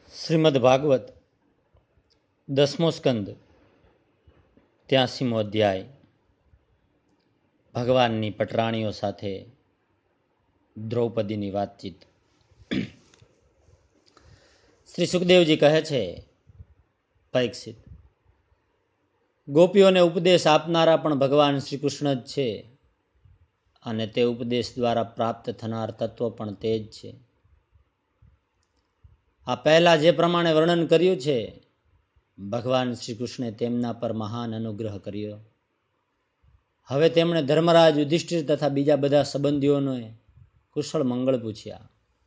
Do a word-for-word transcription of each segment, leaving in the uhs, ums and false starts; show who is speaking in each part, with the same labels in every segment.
Speaker 1: શ્રીમદ ભાગવત દસમો સ્કંદ ત્યાસીમો અધ્યાય. ભગવાનની પટરાણીઓ સાથે દ્રૌપદીની વાતચીત. શ્રી સુખદેવજી કહે છે, પરીક્ષિત, ગોપીઓને ઉપદેશ આપનારા પણ ભગવાન શ્રી કૃષ્ણ જ છે અને તે ઉપદેશ દ્વારા પ્રાપ્ત થનાર તત્વ પણ તે જ છે. આ પહેલા જે પ્રમાણે વર્ણન કર્યું છે, ભગવાન શ્રી કૃષ્ણે તેમના પર મહાન અનુગ્રહ કર્યો. હવે તેમણે ધર્મરાજ યુધિષ્ઠિર તથા બીજા બધા સંબંધીઓને કુશળ મંગળ પૂછ્યા.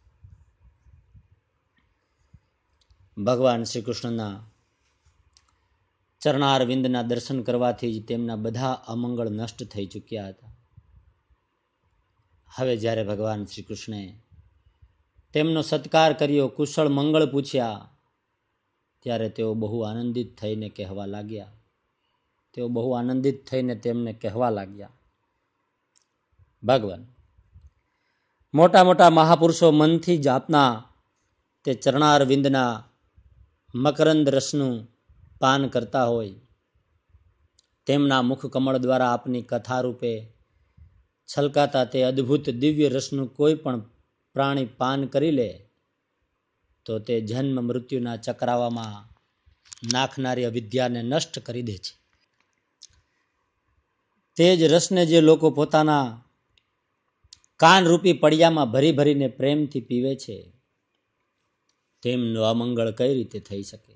Speaker 1: ભગવાન શ્રી કૃષ્ણના ચરણારવિંદના દર્શન કરવાથી જ તેમના બધા અમંગળ નષ્ટ થઈ ચૂક્યા હતા. હવે જ્યારે ભગવાન શ્રી કૃષ્ણે તેમનો સત્કાર કર્યો, કુશળ મંગળ પૂછ્યા, ત્યારે તેઓ બહુ આનંદિત થઈને કહેવા લાગ્યા તેઓ બહુ આનંદિત થઈને તેમને કહેવા લાગ્યા ભગવાન, મોટા મોટા મહાપુરુષો મનથી જ આપના તે ચરણારવિંદના મકરંદ રસનું પાન કરતા હોય, તેમના મુખ કમળ દ્વારા આપની કથા રૂપે છલકાતા તે અદ્ભુત દિવ્ય રસનું કોઈ પણ પ્રાણી પાન કરી લે તો તે જન્મ મૃત્યુના ચક્રાવામાં નાખનારી અવિદ્યાને નષ્ટ કરી દે છે. તે જ રસને જે લોકો પોતાના કાનરૂપી પડિયામાં ભરી ભરીને પ્રેમથી પીવે છે, તેમનું અમંગળ કઈ રીતે થઈ શકે?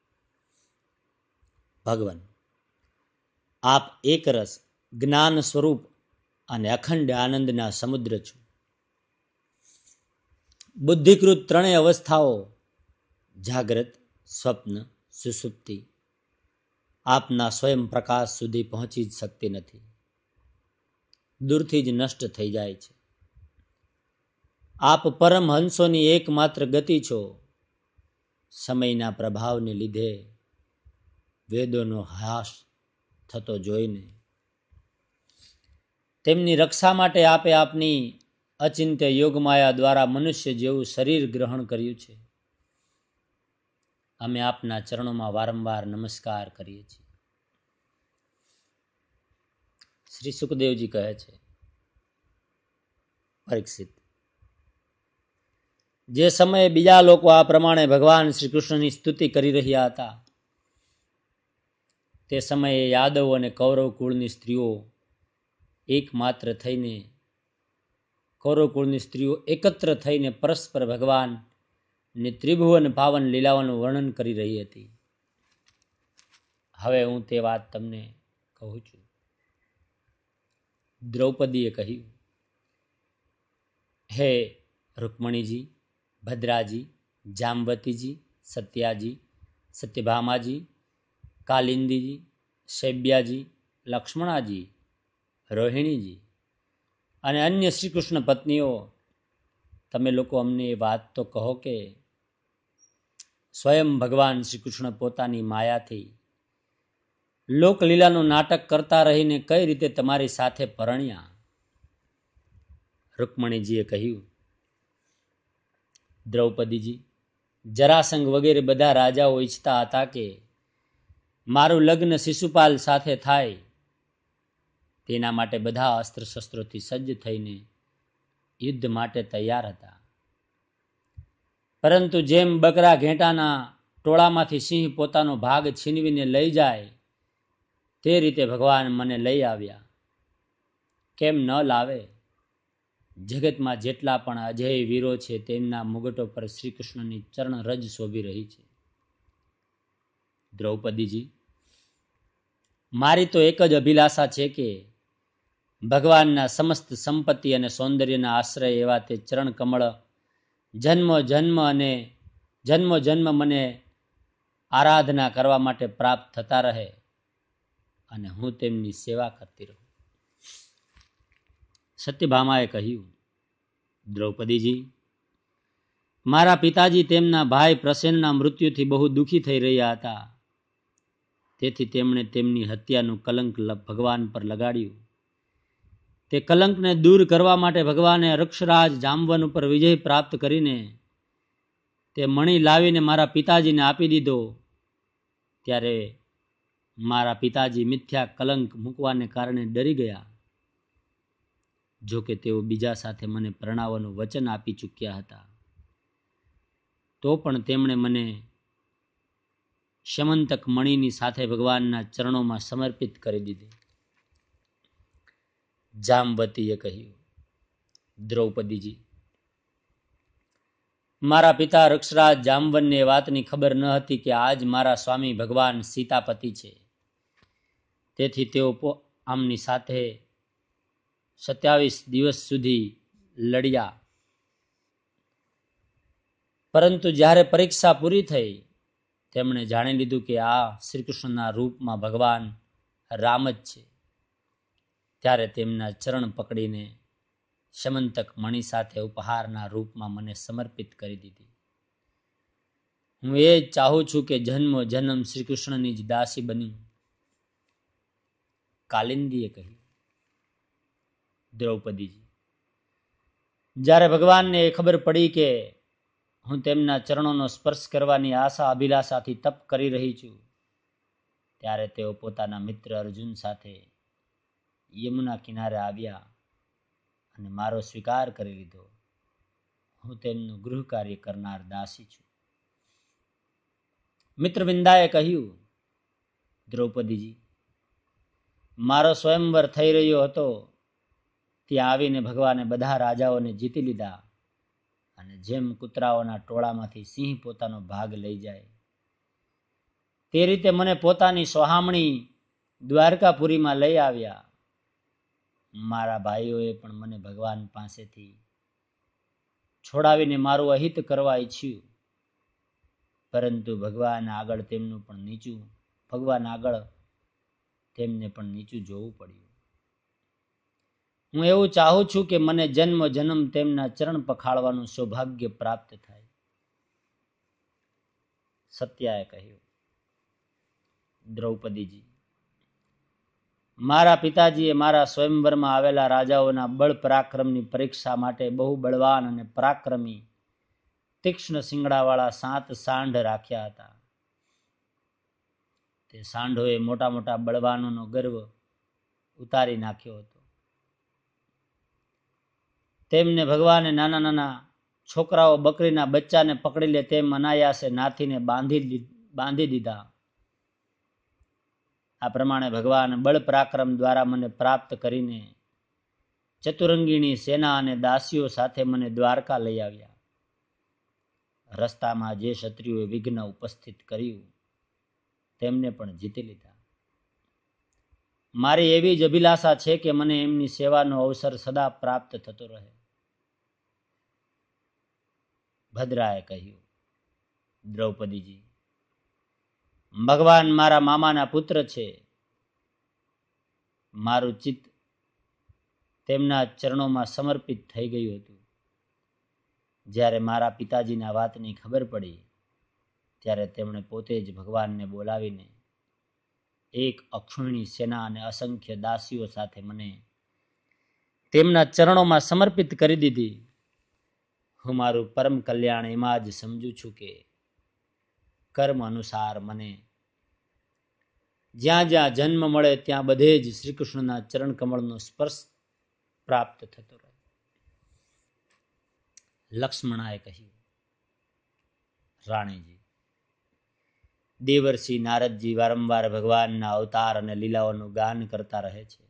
Speaker 1: ભગવાન, આપ એક રસ, જ્ઞાન સ્વરૂપ અને અખંડ આનંદના સમુદ્ર છો. બુદ્ધિકૃત ત્રણેય અવસ્થાઓ, જાગ્રત, સ્વપ્ન, સુષુપ્તિ, આપના સ્વયં પ્રકાશ સુધી પહોંચી જ શકતી નથી, દૂરથી જ નષ્ટ થઈ જાય છે. આપ પરમહંસોની એકમાત્ર ગતિ છો. સમયના પ્રભાવને લીધે વેદોનો હાસ થતો જોઈને તેમની રક્ષા માટે આપે આપની અચિંત્ય યોગમાયા દ્વારા મનુષ્ય જેવું શરીર ગ્રહણ કર્યું છે. અમે આપના ચરણોમાં વારંવાર નમસ્કાર કરીએ છીએ. શ્રી સુખદેવજી કહે છે, પરીક્ષિત, જે સમયે બીજા લોકો આ પ્રમાણે ભગવાન શ્રી કૃષ્ણની સ્તુતિ કરી રહ્યા હતા, તે સમયે યાદવ અને કૌરવ કુળની સ્ત્રીઓ એકમાત્ર થઈને કૌરવ કુળની સ્ત્રીઓ એકત્ર થઈને પરસ્પર ભગવાન ને ત્રિભુવન પાવન લીલાઓનું વર્ણન કરી રહી હતી. હવે હું તે વાત તમને કહું છું. દ્રૌપદીએ કહ્યું, હે રૂકમણીજી, ભદ્રાજી, જામવતીજી, સત્યાજી, સત્યભામાજી, કાલિંદીજી, શૈબ્યાજી, લક્ષ્મણાજી, રોહિણીજી અને અન્ય શ્રી કૃષ્ણ પત્નીઓ, તમે લોકો અમને એ વાત તો કહો કે સ્વયં ભગવાન શ્રી કૃષ્ણ પોતાની માયાથી લોકલીલાનું નાટક કરતા રહીને કઈ રીતે તમારી સાથે પરણ્યા? રૂકમણીજીએ કહ્યું, દ્રૌપદીજી, જરાસંઘ વગેરે બધા રાજાઓ ઈચ્છતા હતા કે મારું લગ્ન શિશુપાલ સાથે થાય. તેના માટે બધા અસ્ત્ર શસ્ત્રોથી સજ્જ થઈને યુદ્ધ માટે તૈયાર હતા. પરંતુ જેમ બકરા ઘેટાના ટોળામાંથી સિંહ પોતાનો ભાગ છીનવીને લઈ જાય, તે રીતે ભગવાન મને લઈ આવ્યા. કેમ ન લાવે? જગતમાં જેટલા પણ અજેય વીરો છે, તેમના મુગટો પર શ્રી કૃષ્ણની ચરણ રજ શોભી રહી છે. દ્રૌપદીજી, મારી તો એક જ અભિલાષા છે કે ભગવાનના સમસ્ત સંપત્તિ અને સૌંદર્યના આશ્રય એવા તે ચરણ કમળ જન્મ જન્મ અને જન્મ જન્મ મને આરાધના કરવા માટે પ્રાપ્ત થતા રહે અને હું તેમની સેવા કરતી રહું. સત્યભામાએ કહ્યું, દ્રૌપદીજી, મારા પિતાજી તેમના ભાઈ પ્રસેનના મૃત્યુથી બહુ દુઃખી થઈ રહ્યા હતા. તેથી તેમણે તેમની હત્યાનું કલંક ભગવાન પર લગાડ્યું. તે કલંકને દૂર કરવા માટે ભગવાને રક્ષરાજ જામવન ઉપર વિજય પ્રાપ્ત કરીને તે મણી લાવીને મારા પિતાજીને આપી દીધો, ત્યારે મારા પિતાજી મિથ્યા કલંક મૂકવાને કારણે ડરી ગયા. જો કે તેઓ બીજા સાથે મને પરણાવવાનું વચન આપી ચૂક્યા હતા, તો પણ તેમણે મને શમંતક મણીની સાથે ભગવાનના ચરણોમાં સમર્પિત કરી દીધી. જામવતીએ કહ્યું, દ્રૌપદીજી, મારા પિતા રક્ષરાજ જામવનને એ વાતની ખબર ન હતી કે આજ મારા સ્વામી ભગવાન સીતાપતિ છે. તેથી તેઓ આમની સાથે સત્યાવીસ દિવસ સુધી લડ્યા. પરંતુ જ્યારે પરીક્ષા પૂરી થઈ, તેમણે જાણી લીધું કે આ શ્રી કૃષ્ણના રૂપમાં ભગવાન રામ જ છે. ત્યારે તેમના ચરણ પકડીને શમંતક મણી સાથે ઉપહારના રૂપમાં મને સમર્પિત કરી દીધી. હું એ જ ચાહું છું કે જન્મ જન્મ શ્રી કૃષ્ણની જ દાસી બની. કાલિંદીએ કહ્યું, દ્રૌપદીજી, જ્યારે ભગવાનને એ ખબર પડી કે હું તેમના ચરણોનો સ્પર્શ કરવાની આશા અભિલાષાથી તપ કરી રહી છું, ત્યારે તેઓ પોતાના મિત્ર અર્જુન સાથે યમુના કિનારે આવ્યા અને મારો સ્વીકાર કરી લીધો. હું તેમનું ગૃહ કાર્ય કરનાર દાસી છું. મિત્રવિંદાએ કહ્યું, દ્રૌપદીજી, મારો સ્વયંવર થઈ રહ્યો હતો, ત્યાં આવીને ભગવાને બધા રાજાઓને જીતી લીધા અને જેમ કૂતરાઓના ટોળામાંથી સિંહ પોતાનો ભાગ લઈ જાય, તે રીતે મને પોતાની સોહામણી દ્વારકાપુરીમાં લઈ આવ્યા. મારા ભાઈઓએ પણ મને ભગવાન પાસેથી છોડાવીને મારું અહિત કરવા ઈચ્છ્યું, પરંતુ ભગવાન આગળ તેમનું પણ નીચું ભગવાન આગળ તેમને પણ નીચું જોવું પડ્યું. હું એવું ચાહું છું કે મને જન્મ જન્મ તેમના ચરણ પખાળવાનું સૌભાગ્ય પ્રાપ્ત થાય. સત્યાએ કહ્યું, દ્રૌપદીજી, મારા પિતાજીએ મારા સ્વયંવરમાં આવેલા રાજાઓના બળ પરાક્રમની પરીક્ષા માટે બહુ બળવાન અને પરાક્રમી તીક્ષ્ણ શિંગડાવાળા સાત સાંઢ રાખ્યા હતા. તે સાંઢોએ મોટા મોટા બળવાનોનો ગર્વ ઉતારી નાખ્યો હતો. તેમને ભગવાને નાના નાના છોકરાઓ બકરીના બચ્ચાને પકડી લે તેમ અનાયાસે નાથીને બાંધી બાંધી દીધા. આ પ્રમાણે ભગવાન બળ પરાક્રમ દ્વારા મને પ્રાપ્ત કરીને ચતુરંગીણી સેના અને દાસીઓ સાથે મને દ્વારકા લઈ આવ્યા. રસ્તામાં જે ક્ષત્રિયોએ વિઘ્ન ઉપસ્થિત કર્યું, તેમને પણ જીતી લીધા. મારી એવી જ અભિલાષા છે કે મને એમની સેવાનો અવસર સદા પ્રાપ્ત થતો રહે. ભદ્રાએ કહ્યું, દ્રૌપદીજી, ભગવાન મારા મામાના પુત્ર છે. મારું ચિત્ત તેમના ચરણોમાં સમર્પિત થઈ ગયું હતું. જ્યારે મારા પિતાજીના વાતની ખબર પડી, ત્યારે તેમણે પોતે જ ભગવાનને બોલાવીને એક અક્ષુણી સેના અને અસંખ્ય દાસીઓ સાથે મને તેમના ચરણોમાં સમર્પિત કરી દીધી. હું મારું પરમ કલ્યાણ એમાં જ સમજું છું કે કર્મ અનુસાર મને જ્યાં જ્યાં જન્મ મળે ત્યાં બધે જ શ્રી કૃષ્ણના ચરણ કમળનો સ્પર્શ પ્રાપ્ત થતો રહે. લક્ષ્મણાએ કહ્યું, રાણીજી, દેવર્ષિ નારદજી વારંવાર ભગવાનના અવતાર અને લીલાઓનું ગાન કરતા રહે છે.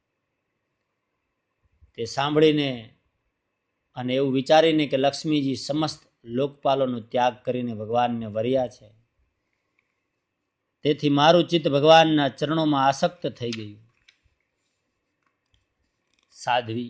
Speaker 1: તે સાંભળીને અને એવું વિચારીને કે લક્ષ્મીજી સમસ્ત લોકપાલોનો ત્યાગ કરીને ભગવાનને વર્યા છે, તેથી મારું ચિત્ત ભગવાનના ચરણોમાં આસક્ત થઈ ગયું. સાધ્વી,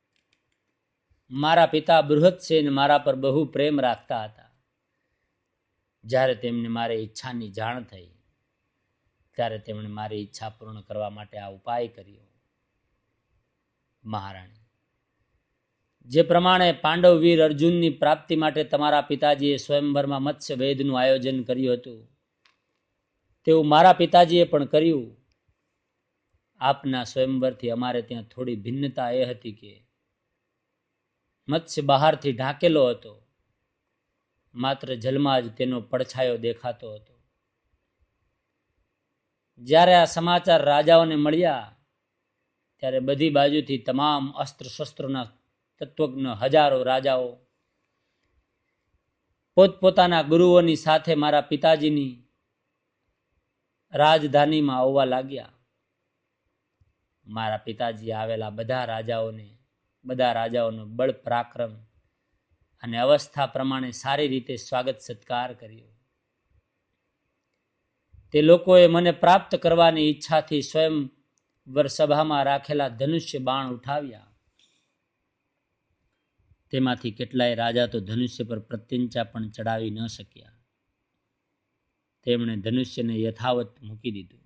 Speaker 1: મારા પિતા બૃહત્સેન મારા પર બહુ પ્રેમ રાખતા હતા. જ્યારે તેમને મારી ઈચ્છાની જાણ થઈ, ત્યારે તેમણે મારી ઈચ્છા પૂર્ણ કરવા માટે આ ઉપાય કર્યો. મહારાણી, જે પ્રમાણે પાંડવ વીર અર્જુનની પ્રાપ્તિ માટે તમારા પિતાજીએ સ્વયંવરમાં મત્સ્ય વેદનું આયોજન કર્યું હતું, તેવું મારા પિતાજીએ પણ કર્યું. આપના સ્વયંવરથી અમારે ત્યાં થોડી ભિન્નતા એ હતી કે મત્સ્ય બહારથી ઢાંકેલો હતો માત્ર જલમાં જ તેનો પડછાયો દેખાતો હતો. જ્યારે આ સમાચાર રાજાઓને મળ્યા ત્યારે બધી બાજુથી તમામ અસ્ત્ર શસ્ત્રોના તત્વજ્ઞ હજારો રાજાઓ પોતપોતાના ગુરુઓની સાથે મારા પિતાજીની રાજધાનીમાં આવવા લાગ્યા. મારા પિતાજી આવેલા બધા રાજાઓને બધા રાજાઓનો બળ પરાક્રમ અને અવસ્થા પ્રમાણે સારી રીતે સ્વાગત સત્કાર કર્યો. તે લોકોએ મને પ્રાપ્ત કરવાની ઈચ્છાથી સ્વયં વરસભામાં રાખેલા ધનુષ્ય બાણ ઉઠાવ્યા. તેમાંથી કેટલાય રાજા તો ધનુષ્ય પર પ્રત્યંચા પણ ચડાવી ન શક્યા. તેમણે ધનુષ્યને યથાવત મૂકી દીધું.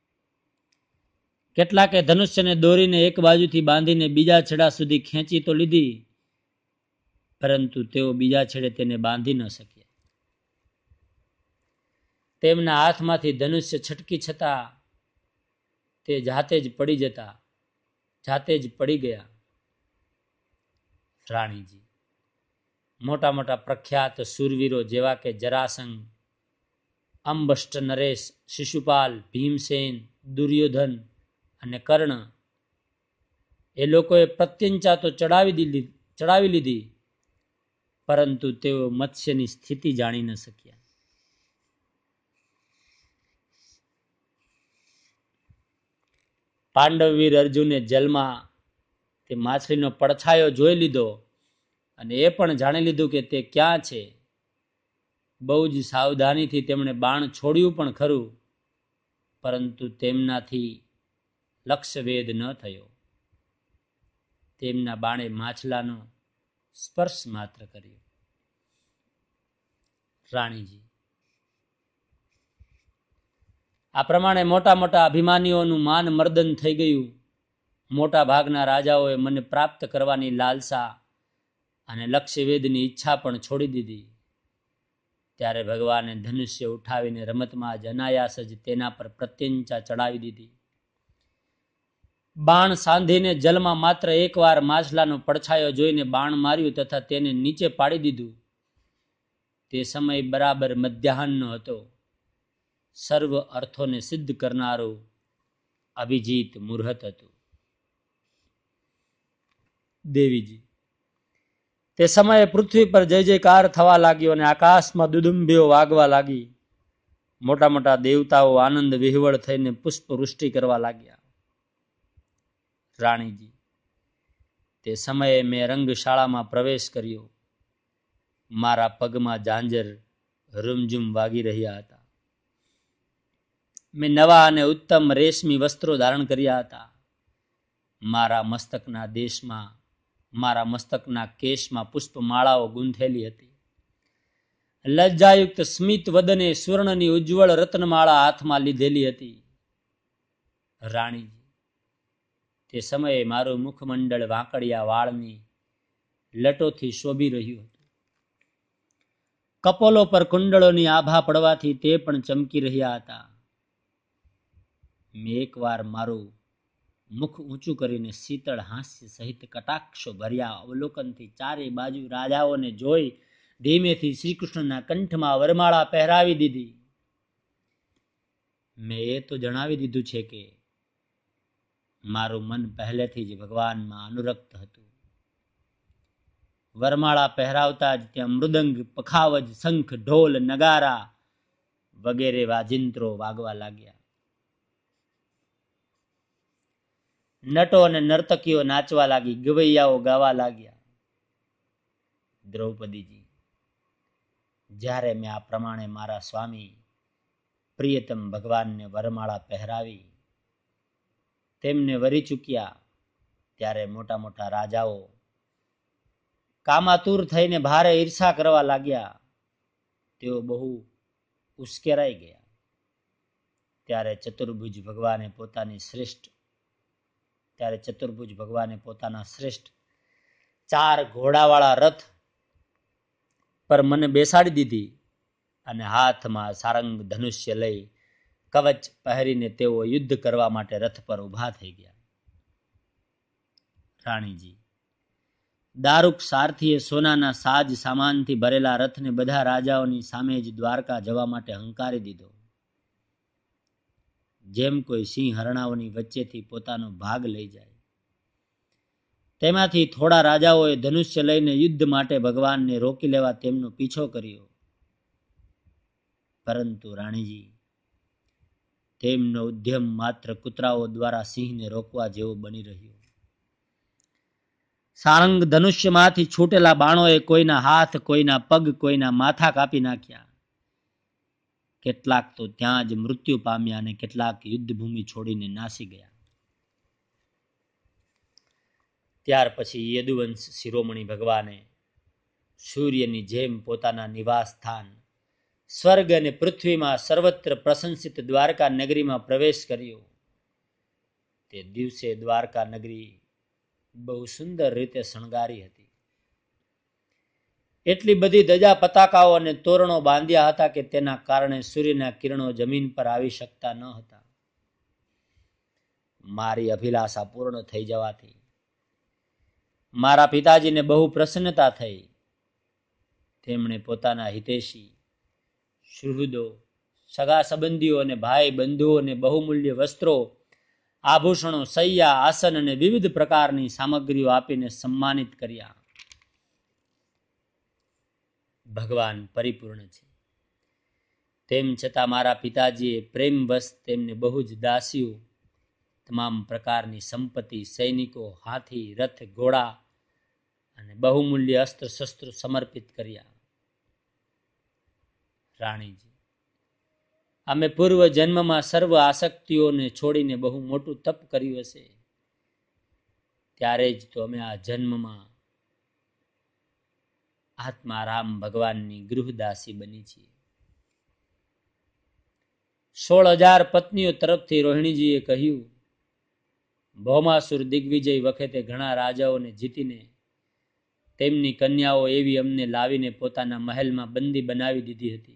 Speaker 1: કેટલાકે ધનુષ્યને દોરીને એક બાજુથી બાંધીને બીજા છેડા સુધી ખેંચી તો લીધી, પરંતુ તેઓ બીજા છેડે તેને બાંધી ન શક્યા. તેમના હાથમાંથી ધનુષ્ય છટકી છતાં તે જાતે જ પડી જતા જાતે જ પડી ગયા. રાણીજી, મોટા મોટા પ્રખ્યાત શૂરવીરો જેવા કે જરાસંઘ, અંબષ્ટ નરેશ, શિશુપાલ, ભીમસેન, દુર્યોધન અને કર્ણ, એ લોકોએ પ્રત્યંચા તો ચડાવી દીધી ચડાવી લીધી પરંતુ તેઓ મત્સ્યની સ્થિતિ જાણી ન શક્યા. પાંડવવીર અર્જુને જલમાં તે માછલીનો પડછાયો જોઈ લીધો અને એ પણ જાણી લીધું કે તે ક્યાં છે. બહુ જ સાવધાનીથી તેમણે બાણ છોડ્યું પણ ખરું, પરંતુ તેમનાથી લક્ષ્યભેદ ન થયો. તેમના બાણે માછલાનો સ્પર્શ માત્ર કર્યો. રાણીજી, આ પ્રમાણે મોટા મોટા અભિમાનીઓનું માન મર્દન થઈ ગયું. મોટા ભાગના રાજાઓએ મને પ્રાપ્ત કરવાની લાલસા અને લક્ષ્યવેદની ઈચ્છા પણ છોડી દીધી. ત્યારે ભગવાને ધનુષ્ય ઉઠાવીને રમતમાં જ અનાયાસ જ તેના પર પ્રત્યંચા ચડાવી દીધી. બાણ સાંધીને જલમાં માત્ર એકવાર માછલાનો પડછાયો જોઈને બાણ માર્યું તથા તેને નીચે પાડી દીધું. તે સમય બરાબર મધ્યાહનનો હતો. સર્વ અર્થોને સિદ્ધ કરનારું અભિજીત મુહૂર્ત હતું. દેવીજી, તે સમયે પૃથ્વી પર જય જયકાર થવા લાગ્યો અને આકાશમાં દુદુંભીઓ વાગવા લાગી. મોટા મોટા દેવતાઓ આનંદ વિહવળ થઈને પુષ્પ વૃષ્ટિ કરવા લાગ્યા. રાણીજી, તે સમયે મેં રંગશાળામાં પ્રવેશ કર્યો. મારા પગમાં ઝાંઝર રૂમઝૂમ વાગી રહ્યા હતા. મેં નવા અને ઉત્તમ રેશમી વસ્ત્રો ધારણ કર્યા હતા. મારા મસ્તકના દેશમાં મારા મસ્તકના કેશમાં પુષ્પમાળાઓ ગૂંથેલી હતી. લજ્જાયુક્ત સ્મિત વદને સુવર્ણની ઉજ્જવળ રત્નમાળા હાથમાં લીધેલી હતી. રાણીજી, તે સમયે મારું મુખમંડળ વાંકડિયા વાળની લટોથી શોભી રહ્યું હતું. કપોલો પર કુંડળોની આભા પડવાથી તે પણ ચમકી રહ્યા હતા. મેં એકવાર મારું મુખ ઊંચું કરીને શીતળ હાસ્ય સહિત કટાક્ષો ભર્યા અવલોકનથી ચારે બાજુ રાજાઓને જોઈ ધીમેથી શ્રીકૃષ્ણના કંઠમાં વરમાળા પહેરાવી દીધી. મેં એ તો જણાવી દીધું છે કે મારું મન પહેલેથી જ ભગવાનમાં અનુરક્ત હતું. વરમાળા પહેરાવતા જ ત્યાં મૃદંગ, પખાવજ, શંખ, ઢોલ, નગારા વગેરે વાજિંત્રો વાગવા લાગ્યા. નટો અને નર્તકીઓ નાચવા લાગી, ગવૈયાઓ ગાવા લાગ્યા. દ્રૌપદીજી, જ્યારે મેં આ પ્રમાણે મારા સ્વામી પ્રિયતમ ભગવાનને વરમાળા પહેરાવી તેમને વરી ચૂક્યા, ત્યારે મોટા મોટા રાજાઓ કામાતુર થઈને ભારે ઈર્ષા કરવા લાગ્યા. તેઓ બહુ ઉશ્કેરાઈ ગયા. ત્યારે ચતુર્ભુજ ભગવાને પોતાની શ્રેષ્ઠ ત્યારે ચતુર્ભુજ ભગવાને પોતાના શ્રેષ્ઠ ચાર ઘોડાવાળા રથ પર મને બેસાડી દીધી અને હાથમાં સારંગ ધનુષ્ય લઈ કવચ પહેરીને તેઓ યુદ્ધ કરવા માટે રથ પર ઊભા થઈ ગયા. રાણીજી, દારૂક સારથીએ સોનાના સાજ સામાનથી ભરેલા રથને બધા રાજાઓની સામે જ દ્વારકા જવા માટે હંકારી દીધો. જેમ કોઈ સિંહ હરણાઓની વચ્ચેથી પોતાનો ભાગ લઈ જાય. તેમાંથી થોડા રાજાઓએ ધનુષ્ય લઈને યુદ્ધ માટે ભગવાનને રોકી લેવા તેમનો પીછો કર્યો. પરંતુ રાણીજી, તેમનો ઉદ્યમ માત્ર કૂતરાઓ દ્વારા સિંહને રોકવા જેવો બની રહ્યો. સારંગ ધનુષ્યમાંથી છૂટેલા બાણોએ કોઈના હાથ, કોઈના પગ, કોઈના માથા કાપી નાખ્યા. કેટલાક તો ત્યાં જ મૃત્યુ પામ્યા અને કેટલાક યુદ્ધભૂમિ છોડીને નાસી ગયા. ત્યાર પછી યદુવંશ શિરોમણી ભગવાને સૂર્યની જેમ પોતાના નિવાસ સ્થાન સ્વર્ગ અને પૃથ્વીમાં સર્વત્ર પ્રશંસિત દ્વારકા નગરીમાં પ્રવેશ કર્યો. તે દિવસે દ્વારકા નગરી બહુ સુંદર રીતે શણગારી હતી. એટલી બધી ધજા પતાકાઓ અને તોરણો બાંધ્યા હતા કે તેના કારણે સૂર્યના કિરણો જમીન પર આવી શકતા ન હતા. મારી અભિલાષા પૂર્ણ થઈ જવાથી મારા પિતાજીને બહુ પ્રસન્નતા થઈ. તેમણે પોતાના હિતેશી, સુહૃદો, સગા સંબંધીઓ અને ભાઈ બંધુઓને બહુમૂલ્ય વસ્ત્રો, આભૂષણો, સૈયા, આસન અને વિવિધ પ્રકારની સામગ્રીઓ આપીને સન્માનિત કર્યા. ભગવાન પરિપૂર્ણ છે, તેમ છતાં મારા પિતાજીએ પ્રેમવશ તેમને બહુ જ દાસીઓ, તમામ પ્રકારની સંપત્તિ, સૈનિકો, હાથી, રથ, ઘોડા અને બહુમૂલ્ય અસ્ત્ર શસ્ત્રો સમર્પિત કર્યા. રાણીજી, અમે પૂર્વ જન્મમાં સર્વ આસક્તિઓને છોડીને બહુ મોટું તપ કર્યું હશે, ત્યારે જ તો અમે આ જન્મમાં આત્મા રામ ભગવાનની ગૃહદાસી બની છીએ. સોળ હજાર પત્નીઓ તરફથી રોહિણીજીએ કહ્યું, ભૌમાસુર દિગ્વિજય વખતે ઘણા રાજાઓને જીતીને તેમની કન્યાઓ એવી અમને લાવીને પોતાના મહેલમાં બંદી બનાવી દીધી હતી.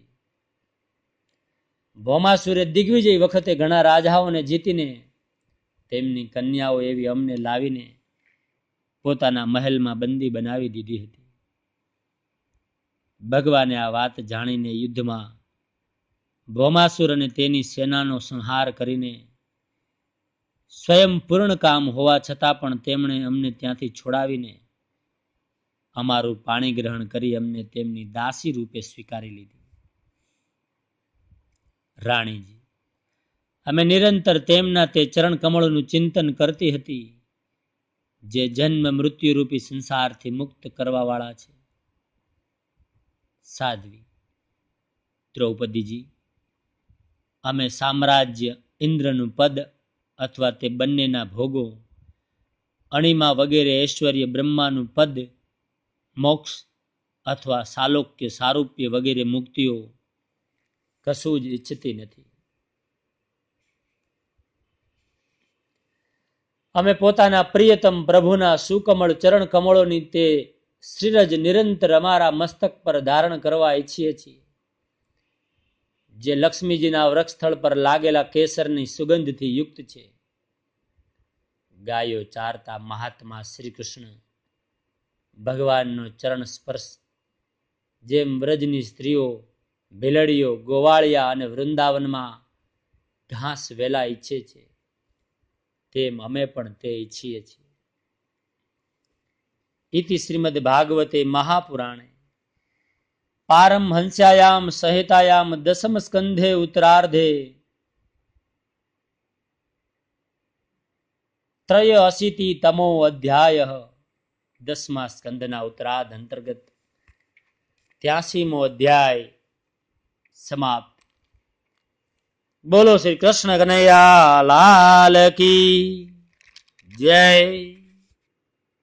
Speaker 1: ભૌમાસુરે દિગ્વિજય વખતે ઘણા રાજાઓને જીતીને તેમની કન્યાઓ એવી અમને લાવીને પોતાના મહેલમાં બંદી બનાવી દીધી હતી. ભગવાને આ વાત જાણીને યુદ્ધમાં ભૌમાસુર અને તેની સેનાનો સંહાર કરીને સ્વયં પૂર્ણ કામ હોવા છતાં પણ તેમણે અમને ત્યાંથી છોડાવીને અમારું પાણી ગ્રહણ કરી અમને તેમની દાસી રૂપે સ્વીકારી લીધી. રાણીજી, અમે નિરંતર તેમના તે ચરણ કમળોનું ચિંતન કરતી હતી જે જન્મ મૃત્યુ રૂપી સંસારથી મુક્ત કરવા વાળા છે. સાધ્વી, દ્રૌપદીજી, અમે સામ્રાજ્ય, ઇન્દ્રનું પદ અથવા તે બંનેના ભોગો, અણિમા વગેરે ઐશ્વર્ય, બ્રહ્માનું પદ, મોક્ષ અથવા સાલોક્ય, સારૂપ્ય વગેરે મુક્તિઓ કશું જ ઈચ્છતી નથી. અમે પોતાના પ્રિયતમ પ્રભુના સુકમળ ચરણ કમળોની તે શ્રીરજ નિરંતર અમારા મસ્તક પર ધારણ કરવા ઈચ્છીએ છીએ, જે લક્ષ્મીજીના વૃક્ષસ્થળ પર લાગેલા કેસરની સુગંધથી યુક્ત છે. ગાયો ચારતા મહાત્મા શ્રી કૃષ્ણ ભગવાનનો ચરણ સ્પર્શ જેમ વ્રજની સ્ત્રીઓ, ભેલડીઓ, ગોવાળિયા અને વૃંદાવનમાં ઘાસ વેલા ઈચ્છે છે, તેમ અમે પણ તે ઈચ્છીએ છીએ. ઇતિ શ્રીમદ ભાગવતે મહાપુરાણે પારમહંસ્યાયામ સંહિતાયામ દસમ સ્કંધે ઉત્તરાર્ધે ત્રય અશીતિ તમો અધ્યાય. દસમા સ્કંધના ઉત્તરાર્ધ અંતર્ગત ત્યાસીમો અધ્યાય સમાપ્ત. બોલો શ્રી કૃષ્ણ કનૈયા લાલ કી જય.